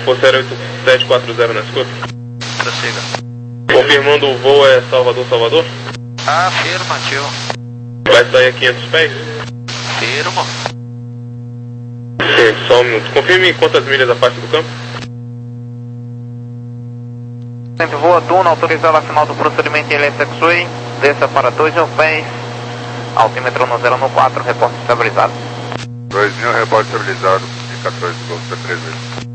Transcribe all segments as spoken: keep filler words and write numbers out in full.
Força Aérea oito sete quatro zero na escuta. Prossiga. Confirmando o voo é Salvador-Salvador? Afirmativo. Vai sair a quinhentos pés? Firmo. Sim, só um minuto. Confirme quantas milhas a parte do campo. Sempre voa Duna, autorizado a final do procedimento em L S X-Way. Desça para dois mil pés. Altímetro no zero no quatro, reporte estabilizado. dois mil, reporte estabilizado. E quatorze Golf T três vezes.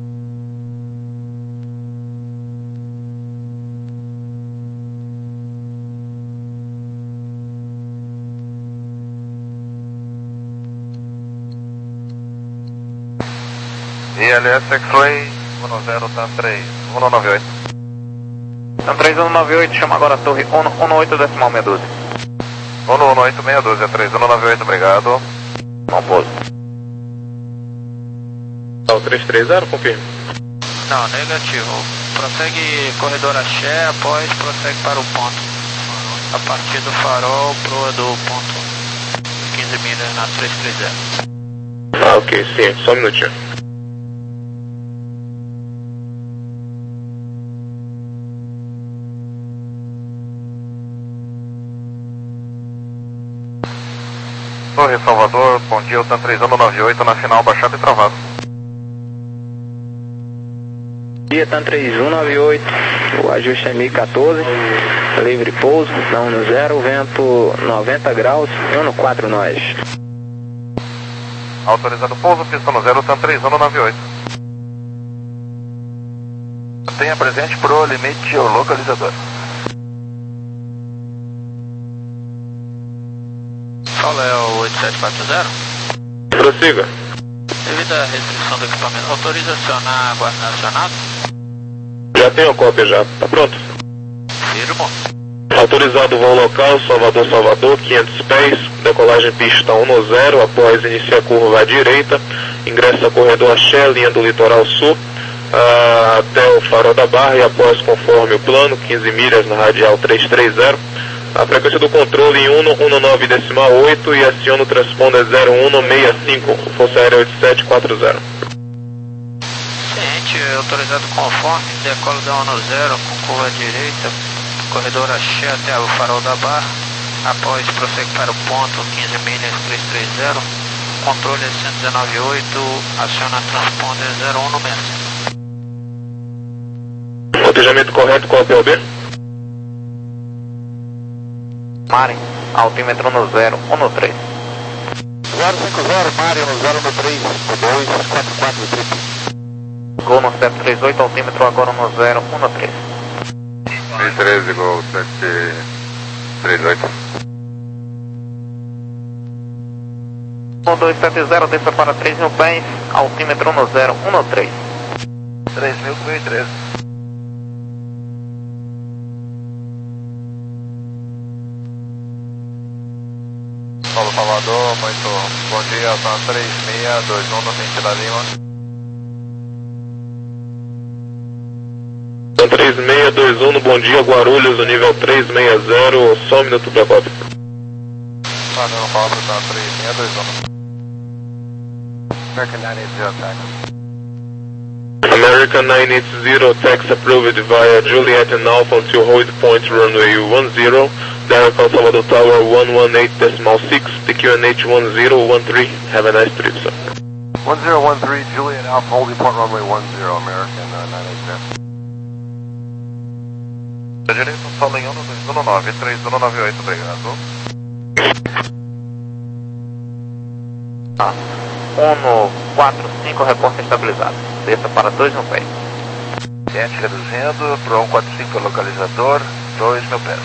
E L S X-Way um zero TAM três, um nove oito. TAM três um nove oito, chama agora a torre um um oito decimal seis um dois. um um oito seis um dois, é três um nove oito, obrigado. Bom pouso. Tá, o três três zero, confirme. Não, negativo. Prossegue corredor axé, após prossegue para o ponto. A partir do farol, proa do ponto quinze milhas na três três zero. Ah, ok, sim, só um minutinho. Torre Salvador, bom dia, o TAM três um nove oito na final, baixado e travado. Dia TAM três um nove oito, o ajuste é mil e quatorze, livre pouso, não no zero, vento noventa graus, um no quatro nós. Autorizado pouso, pista no zero, TAM três um nove oito. Tenha presente pro limite geolocalizador. Qual é o oito sete quatro zero? Prossiga. Devido à restrição do equipamento, autoriza acionar a Guarda Nacional? Já tenho a cópia já, tá pronto? Firmo. Autorizado o voo local, Salvador-Salvador, quinhentos pés, decolagem pista um zero, após iniciar a curva à direita, ingressa corredor axé, linha do litoral sul, ah, até o farol da Barra e após conforme o plano, quinze milhas na radial três três zero, a frequência do controle em um nove decimal oito e aciona o transponder zero um seis cinco, Força Aérea oito sete quatro zero. Ciente, autorizado conforme, decola da um zero com curva à direita, corredor axé até o farol da Barra, após prossegue para o ponto quinze milhas três três zero, controle cento e dezenove oito, aciona transponder zero um seis cinco. Cotejamento correto, qual é o P O B? Mari, altímetro no zero um no três. zero cinco zero, Mário, no zero no três, dois quatro quatro, triplo. Gol no sete três oito, altímetro agora no zero um no três. mil e treze, Gol sete três oito. um dois sete zero, desça para três mil pés, altímetro no zero um no três. três mil e treze. Paulo Salvador, muito bom dia, TAM três seis dois um no sentido da Lima. TAM três seis dois um no bom dia, Guarulhos, no nível três seis zero, só um minuto para a cópia. Valeu, Paulo, TAM três seis dois um. American nove oito zero, tax. American nine eight zero, tax approved via Juliet and Alpha until hold point runway one zero, Derek on Salvador Tower one one eight decimal six, T Q N H one zero one three, have a nice trip, sir. one zero one three, Juliet Alpha, holding point runway one zero, American uh, nine eight zero. Da direita, solo em um dois um nove, três um nove oito, obrigado. Tá. um no quatro cinco, reporte estabilizado. Desça para dois mil pés. Gente reduzindo, pro um quatro cinco localizador, dois mil pés.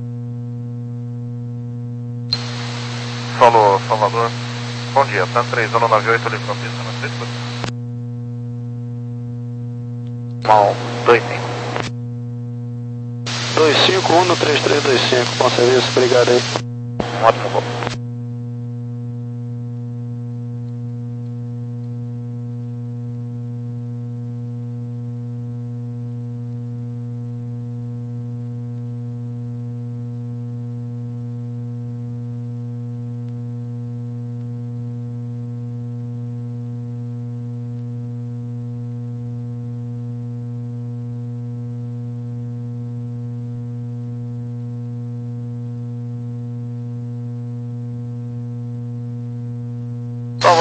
Solo Salvador, bom dia, TAM três um nove oito, livre pista na três. Mal dois cinco. dois cinco um no três três dois cinco, bom serviço, obrigado aí. Um ótimo voo.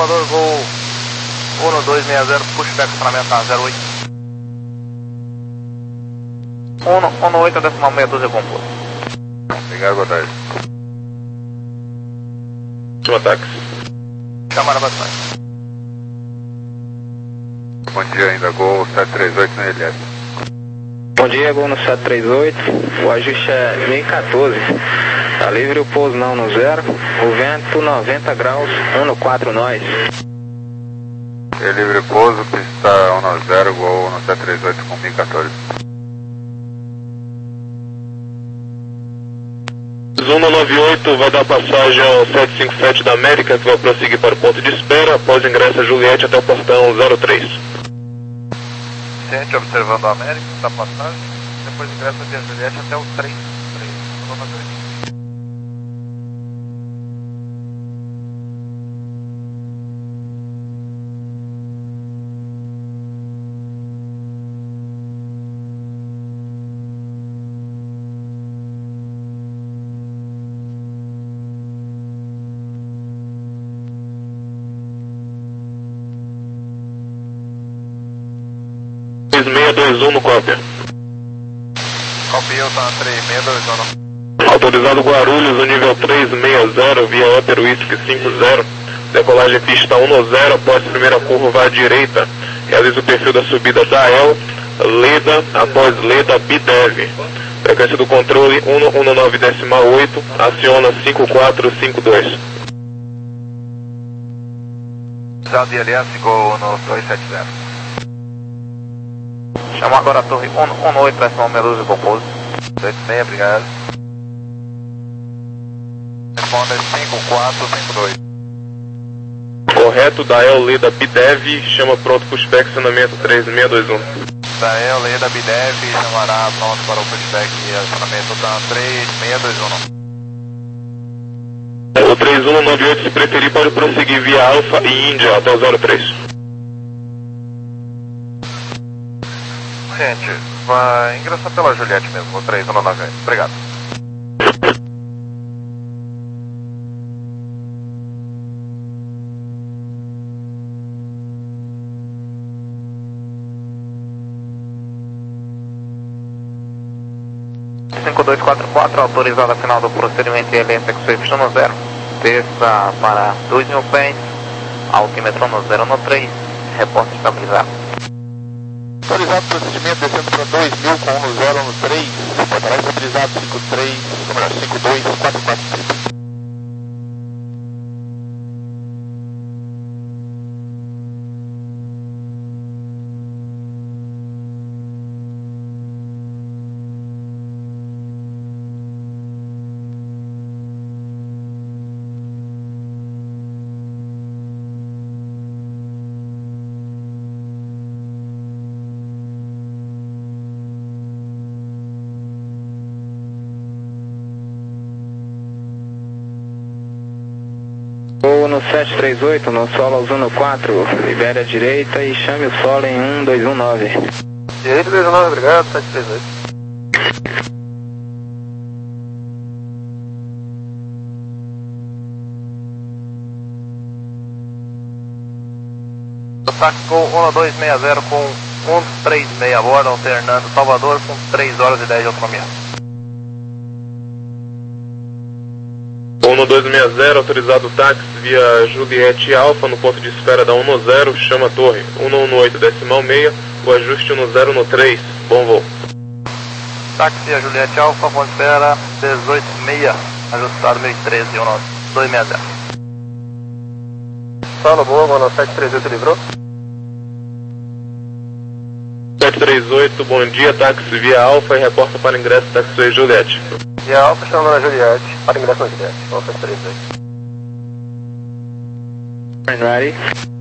Salvador, voo um dois seis zero, pushback funcionamento na zero oito. um oito decimal meia dúzia composto. Obrigado, boa tarde. Último táxi. Chamada bastante. Bom dia, ainda Gol sete três oito no L S. Bom dia, Gol no sete três oito, o ajuste é mil e quatorze, tá livre o pouso não no zero, o vento noventa graus, um no quatro nós. É livre pouso, pista um no zero, Gol no sete três oito com mil e quatorze. um nove oito vai dar passagem ao sete cinco sete da América, que vai prosseguir para o ponto de espera, após ingresso a Juliette até o portão zero três. Ciente observando a América, está passagem, depois ingressa via Juliette até o três três. três seis dois um no cópia. Copia, tá três seis dois um. Autorizado Guarulhos, o nível três seis zero, via Upper Whisky cinco zero. Decolagem pista um no zero, após primeira curva à direita. Realiza o perfil da subida da El, Leda, após Leda, Bidev. Frequência do controle um nove decimal oito, aciona cinco quatro cinco dois. Já de L S, Gol no dois sete zero. Chama agora a torre um oito decimal meia dúzia composto. dois seis, obrigado. Responda cinco quatro cinco dois. Correto, da El Leda Bidev, chama pronto para o acionamento três seis dois um. Da El Leda Bidev, chamará pronto para o pushback e acionamento da três seis dois um. O três um nove oito, se preferir, pode prosseguir via Alfa e Índia até o zero três. Gente, vai ingressar pela Juliette mesmo, o três um nove oito. Obrigado. cinco dois quatro quatro, autorizado a final do procedimento L S X Y no zero. Desça para dois mil pés, altímetro no zero no três, reporte estabilizado. Autorizado procedimento descendo para dois mil com um no zero no três, reportará estabilizado cinco três, número cinco dois quatro quatro três. Ou no sete três oito, no solo ao Zuno quatro, libere a direita e chame o solo em um dois um nove. Direito dois um nove, obrigado, sete três oito. Saco um dois seis zero com um três seis a bordo, alternando Salvador com três horas e dez de autonomia. um dois seis zero, autorizado táxi via Juliette Alfa no ponto de espera da um no zero, chama a torre um oito decimal meia, o ajuste um no zero no três, bom voo. Táxi via Juliette Alfa, ponto de espera dezoito seis, ajustado mil e treze, um dois seis zero. Solo boa, mano, sete três oito livrou? sete três oito, bom dia, táxi via Alfa e reporta para ingresso táxi Juliette. Via Alfa, chamando na Juliette, para ingresso na Juliette, sete três oito. Ready?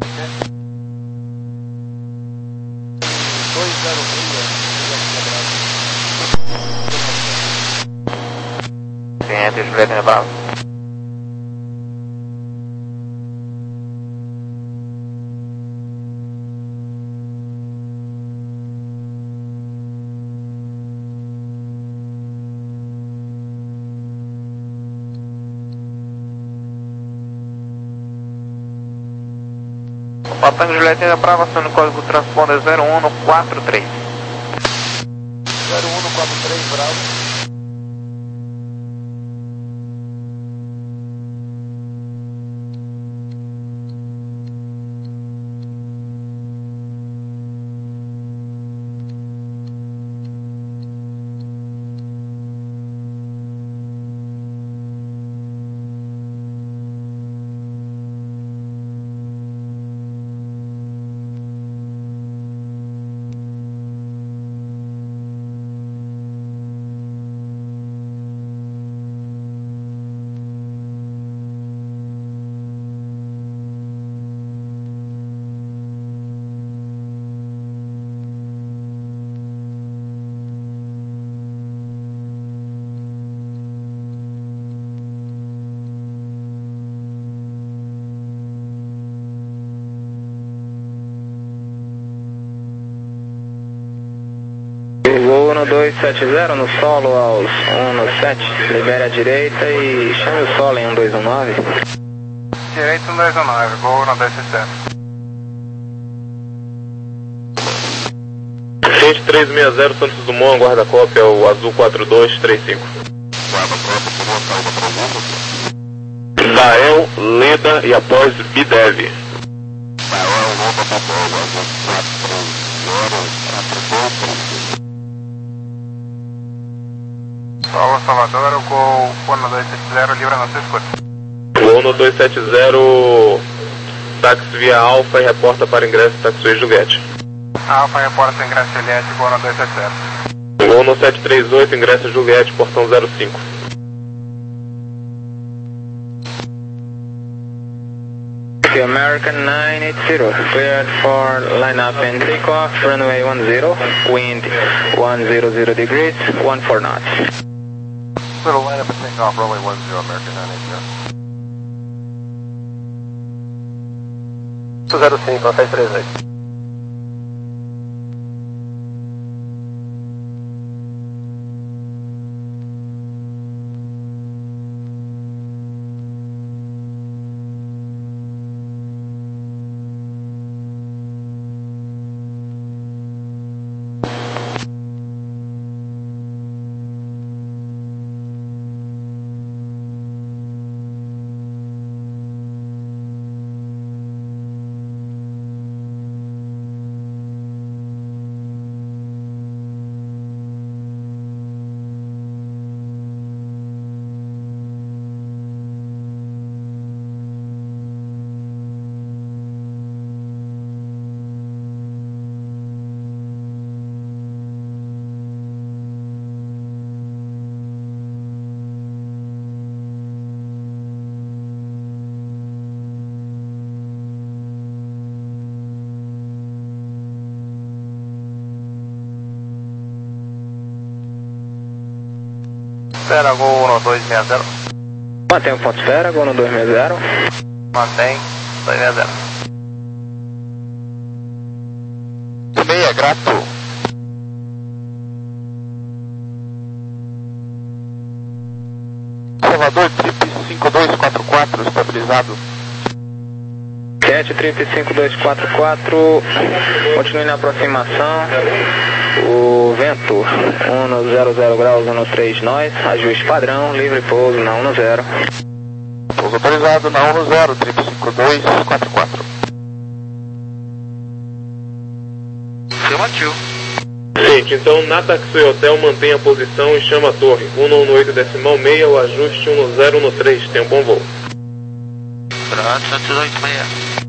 Ciente, Juliette Nebravo. Alfa Tango Juliette da Brava, acione o código transponder zero um no quatro três. zero um no quatro três, Bravo. Voo no dois sete zero, no solo aos um no sete, libere a direita e chame o solo em um dois um nove. Direito um dois um nove, voo no dois sete zero. Gente três seis zero, Santos Dumont, guarda-cópia, o azul quatro dois três cinco. Guarda-cópia, por uma calma para o mundo. Dael, Leda e após Bidev. Dael, Leda, Bidev, azul quatro três zero, quatro dois. Solo Salvador, o gol voo no dois sete zero, livre na sua escuta. Voo no dois sete zero, táxi via Alfa e reporta para ingresso Taxiway Juliette. Alfa, reporta ingresso Juliette, voo no dois sete zero. Voo no sete três oito, ingresso Juliette, portão zero cinco. American nine eight zero, cleared for lineup and takeoff, runway one zero, wind one hundred degrees, one four knots. Little lineup and takeoff, runway one zero, American nine eight zero. zero cinco, sete três oito. Espera, gol no dois seis zero. Mantém o ponto espera, gol no dois seis zero. Mantém, dois seis zero. Meia, grato. Salvador, trip cinco dois quatro quatro, estabilizado. sete trip cinco dois quatro quatro, continue na aproximação. O vento um no zero zero graus, um no três nós, ajuste padrão, livre pouso na um no zero. Pouso autorizado na um no zero, trip cinco dois quatro quatro. Afirmativo. Gente, então na Taxiway Hotel mantenha a posição e chama a torre. um no oito decimal meia, o ajuste um no zero no três, tem um bom voo. Pronto, Santos oito seis.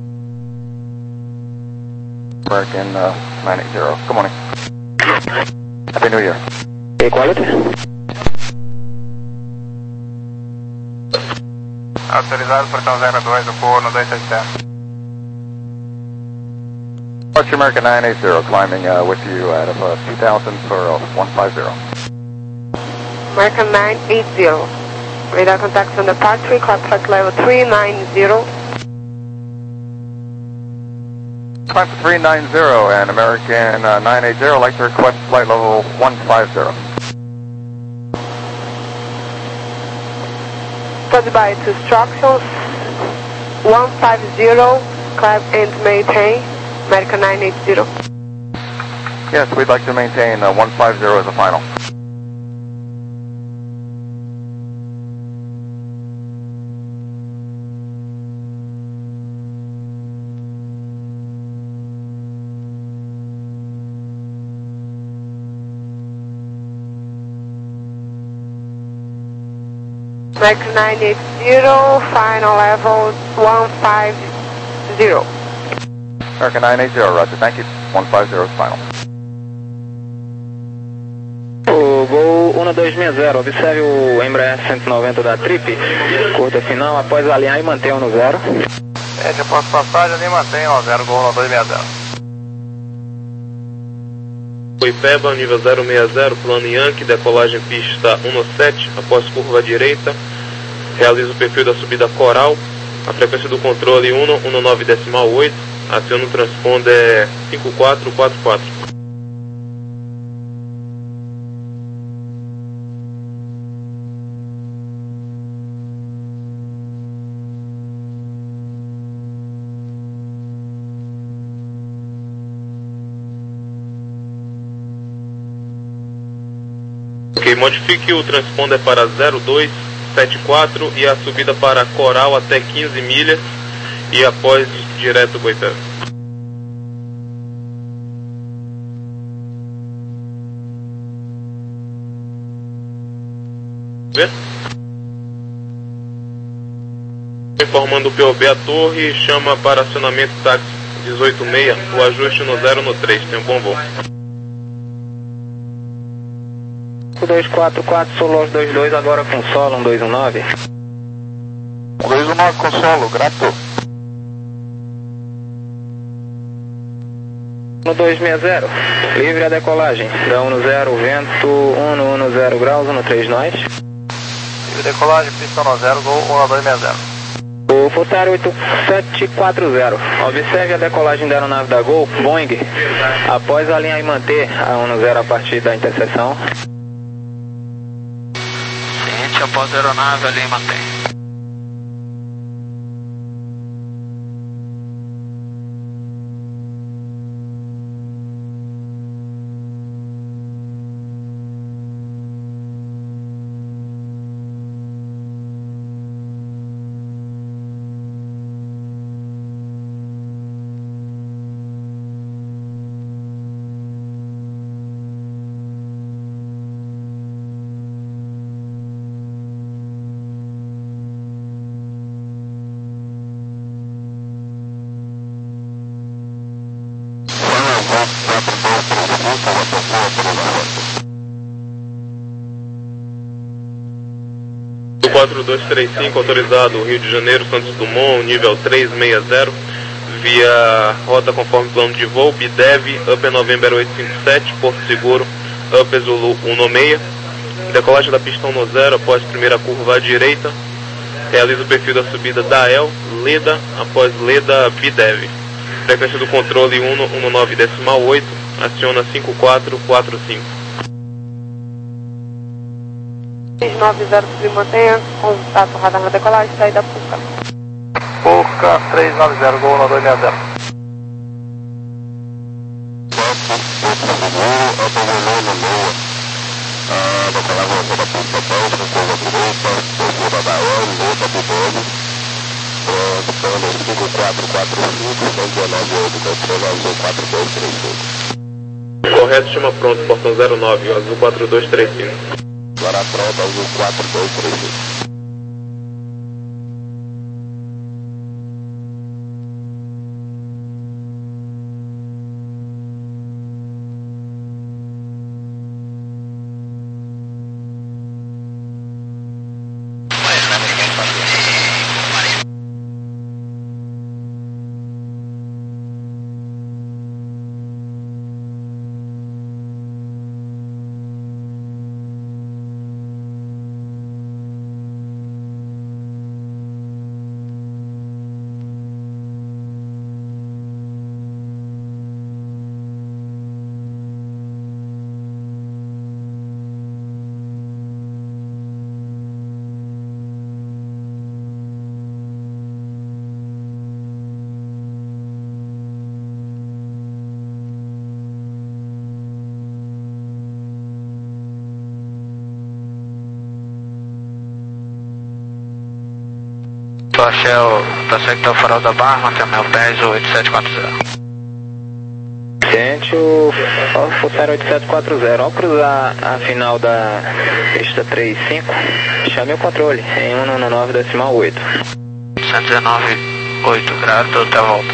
American uh, nine eight zero, good morning. Happy New Year. Equality. Autorizado, portão zero dois, o voo no dois sete zero. Departure American nine eight zero, climbing uh, with you out of uh, two thousand for uh, one five zero. American nine eight zero. Radar contacts on departure, contact level three nine zero. Climb to three nine zero and American uh, nine eight zero, like to request flight level one five zero. Stand by to instructions one five zero, climb and maintain American nine eight zero. Yes, we'd like to maintain uh, one five zero as a final. American nine eight zero, final level one five zero. American nine eight zero, roger, thank you. one five zero is final. O Gol um dois seis zero, observe o Embraer cento e noventa da Trip, curta final, após alinhar e manter um no zero. É, após passagem ali mantém um zero, Gol um dois seis zero. Boipeba, nível zero seis zero, plano Yankee, decolagem pista um sete, após curva direita, realiza o perfil da subida Coral, a frequência do controle um um nove decimal oito, aciona o transponder cinco quatro quatro quatro. Ok, modifique o transponder para zero dois sete quatro e a subida para Coral até quinze milhas e após direto Boipeba. Vê? Informando o P O B a torre, chama para acionamento táxi dezoito seis, o ajuste no zero no três, tem um bom voo. dois quatro quatro, Solos dois dois, agora com solo um dois um nove. um dois um nove com solo, grato. um dois seis zero, livre a decolagem, da um no zero, vento um no um no zero graus, um no três nós. Livre decolagem, pista um zero, Gol um dois seis zero. O Futar oito sete quatro zero, observe a decolagem da aeronave da Gol, Boeing, após alinhar e manter a um no zero a partir da interseção. Ciente, após a aeronave ali mantém. quatro dois três cinco, autorizado Rio de Janeiro, Santos Dumont, nível três seis zero, via rota conforme plano de voo, B D E V, Upper November oito cinco sete, Porto Seguro, Upper Zulu um seis, decolagem da pista um no zero, após primeira curva à direita, realiza o perfil da subida da E L, Leda, após Leda, B D E V, frequência do controle um um nove decimal oito, aciona cinco quatro quatro cinco. três nove zero, mantenha contato radar na decolagem, saída Puca. Puca três nove zero, Gol um dois seis zero. Correto, chama pronto, portão zero nove, azul quatro dois três cinco. Agora pronto, azul quatro dois três cinco. Vento Axé, prossegue até o Farol da Barra, mantenha mil pés, oito sete quatro zero. Gente, o Fussar oito sete quatro zero, ao cruzar a final da pista três cinco, chame o controle em cento e nove decimal oito. cento e dezenove, oito graus, toda a volta.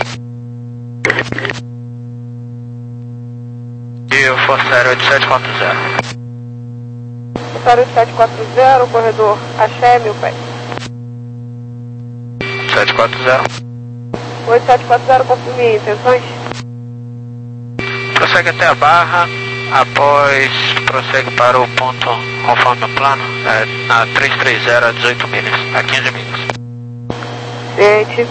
E o Fussar oito sete quatro zero. Fussar oito sete quatro zero, corredor Axé, mil pés. sete quatro zero. oito sete quatro zero, confirme intenções. Prossegue até a Barra, após prossegue para o ponto conforme o plano, é, na trezentos e trinta a dezoito milhas, a quinze milhas. Gente.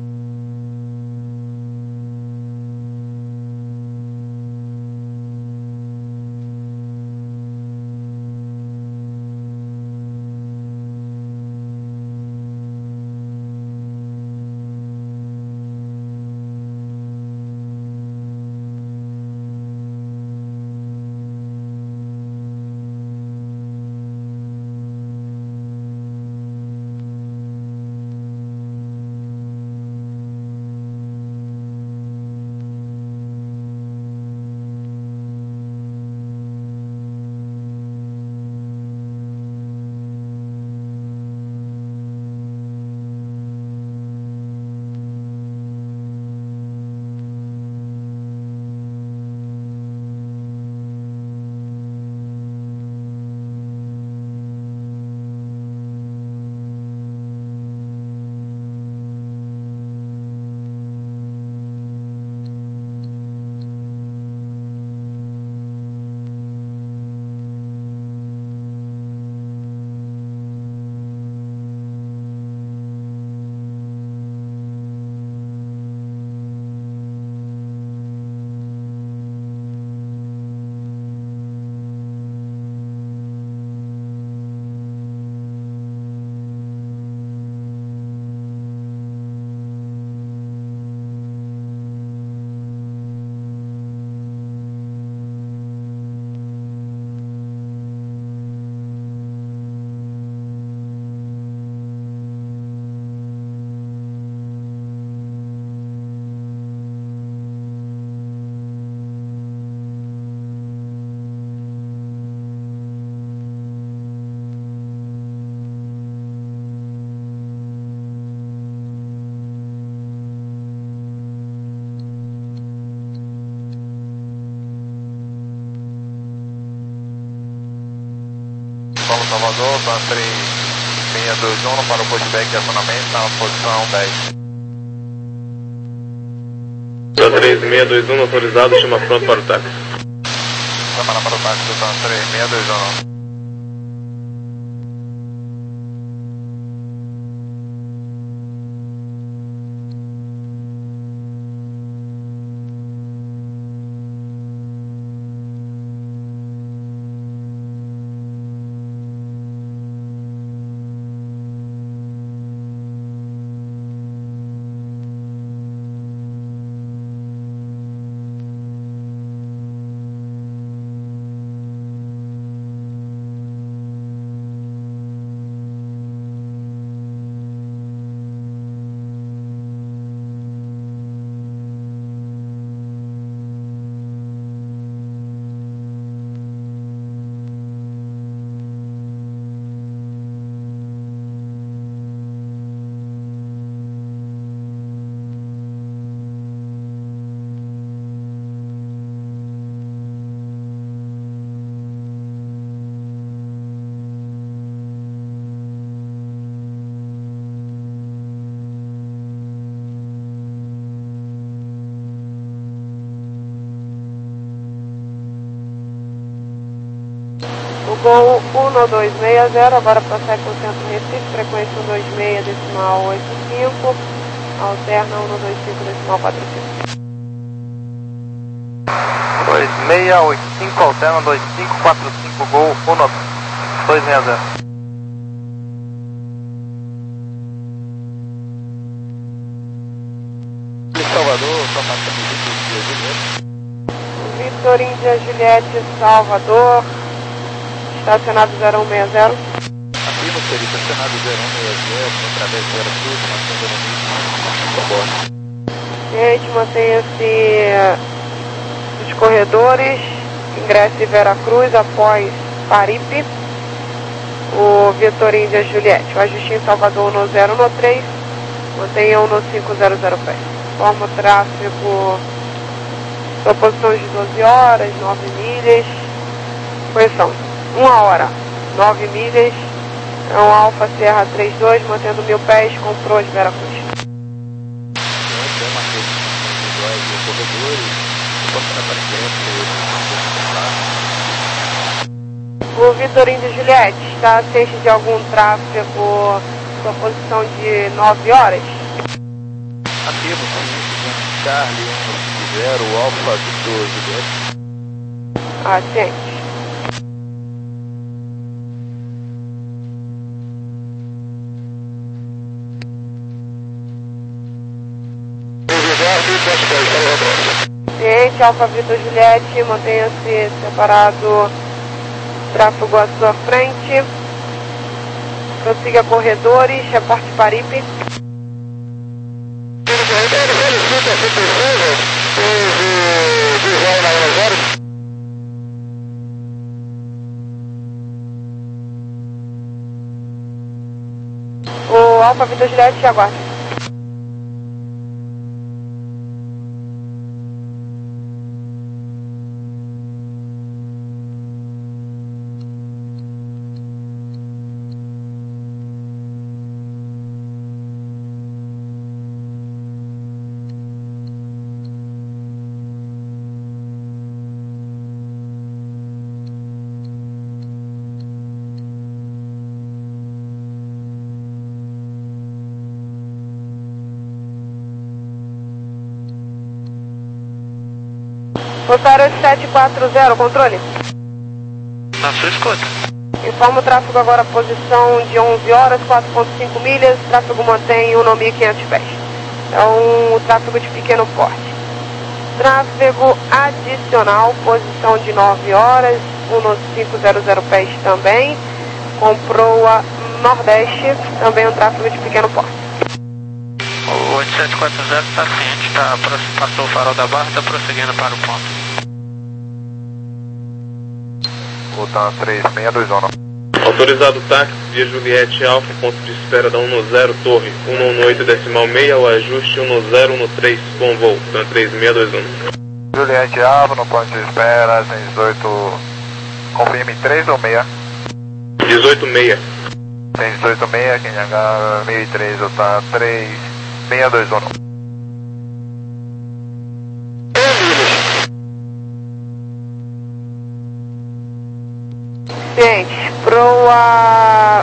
Paulo Salvador, Tan três seis dois um para o pushback de acionamento na posição dez. Tan três seis dois um autorizado, chama pronto para o táxi. Chamada para o táxi do Tan três seis dois um. O Gol um dois seis zero, agora prossegue com o centro Recife, frequência um dois seis decimal oito cinco, alterna um dois cinco decimal quatro cinco. dois seis oito cinco, alterna dois cinco quatro cinco, Gol um dois seis zero. Salvador, São Marcelo, Vitor Índia Juliette, Salvador, estacionado zero um seis zero. Afirma seria estacionado zero um seis zero, através de Vera Cruz, mantendo no mesmo comboio. Gente, mantenha-se nos corredores, ingresse Vera Cruz após Paripe, o Vitor Índia Juliette, o ajuste em Salvador no zero um três, mantenham no cinco zero zero pés. Forma o tráfego, sua posição de doze horas, nove milhas, posição uma hora, nove milhas, é um Alfa Sierra trinta e dois, mantendo mil pés, comprou as Vera Cruz. O Vitorino de Juliette está ciente de algum tráfego, sua posição de nove horas? Afirmo, sim, Charlie um zero, Alfa Vitor Juliette. Ah, ciente. Ciente, Alfa Vitor Juliette, mantenha-se separado, tráfego à sua frente, prossiga corredores, reporte Paripe. O Alfa Vitor Juliette aguarde. Rosário oito sete quatro zero, controle. Na sua escuta. Informa o tráfego agora, posição de onze horas, quatro ponto cinco milhas, tráfego mantém um mil e quinhentos pés. É um tráfego de pequeno porte. Tráfego adicional, posição de nove horas, um cinco zero zero pés também. Comprou a Nordeste, também um tráfego de pequeno porte. O oito sete quatro zero está ciente, tá, passou o farol da barra, está prosseguindo para o ponto. Voltando três seis dois um. Autorizado táxi via Juliette Alfa, ponto de espera da um zero, torre um um oito decimal seis, o ajuste um zero um três, com voo, então três seis dois um. Juliette Alfa, no ponto de espera, cento e dezoito, confirme três ou seis? dezoito seis. cento e dezoito seis, quem H mil e três, tá três seis dois um. Gente, proa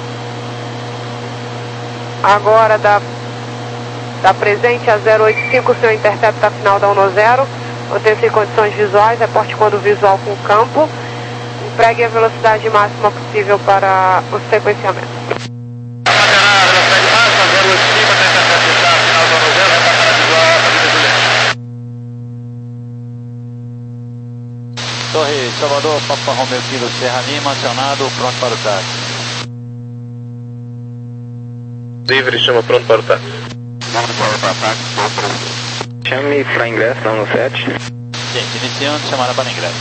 agora da, da presente a zero oito cinco, seu intercepta final da um zero, mantém-se em condições visuais, reporte quando visual com campo, empregue a velocidade máxima possível para o sequenciamento. Torre Salvador, Papa Romeu Kilo Serra Lima, acionado, pronto para o táxi. Livre, chama pronto para o táxi. Pronto para o táxi, Chame para ingresso, não no sete. Gente, iniciando, chamada para ingresso.